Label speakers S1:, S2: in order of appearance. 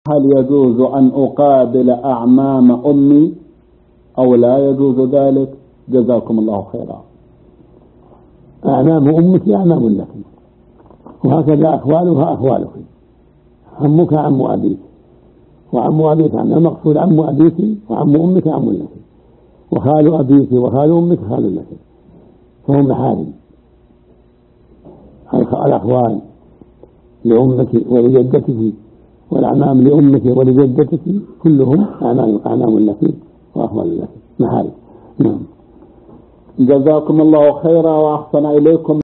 S1: هل يجوز أن أقابل أعمام أمي أو لا يجوز ذلك؟ جزاكم الله خيرا.
S2: أعمام أمك أعمام لك، وهكذا أخوالها أخوالك، عمك عم أبيك وعم أبيك عم، المقصود عم أبيك وعم أمك عم لك، وخال أبيك وخال أمك خال لك، فهم محارم. الأخوال لأمك ولجدتك والأعمام لأمك ولجدتك كلهم أعمام لك وأخوال لك محارم.
S1: جزاكم الله خيرا وأحسن إليكم.